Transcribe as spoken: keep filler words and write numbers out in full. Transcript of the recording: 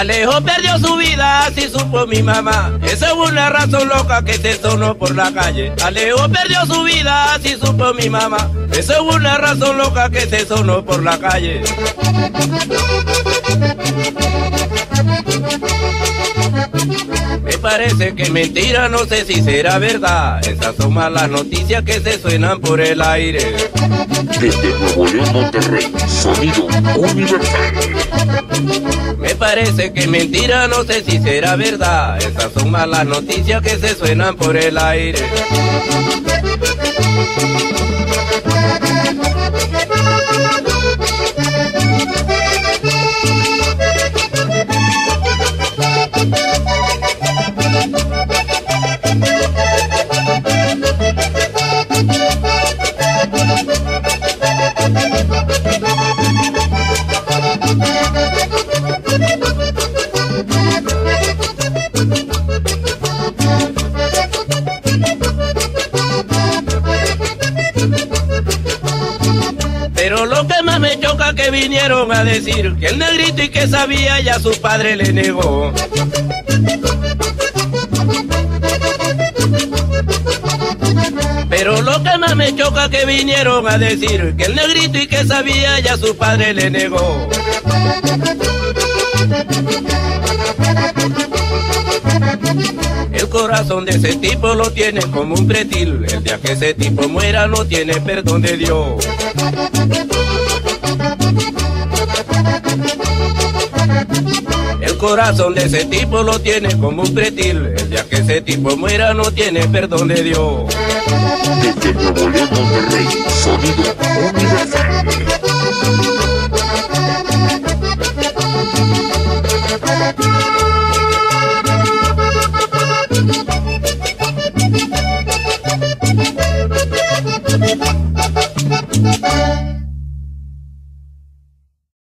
Alejo perdió su vida, así supo mi mamá. Esa es una razón loca que se sonó por la calle. Alejo perdió su vida, así supo mi mamá. Esa es una razón loca que se sonó por la calle. Me parece que es mentira, no sé si será verdad. Esas son malas noticias que se suenan por el aire. Desde Nuevo León, Monterrey, sonido universal. Me parece que es mentira, no sé si será verdad. Esas son malas noticias que se suenan por el aire. Pero lo que más me choca que vinieron a decir que el negrito y que sabía ya su padre le negó. Pero lo que más me choca que vinieron a decir que el negrito y que sabía ya su padre le negó. El corazón de ese tipo lo tiene como un pretil. El día que ese tipo muera no tiene perdón de Dios. El corazón de ese tipo lo tiene como un pretil. El día que ese tipo muera no tiene perdón de Dios. Desde Nuevo León, Monterrey, sonido universal.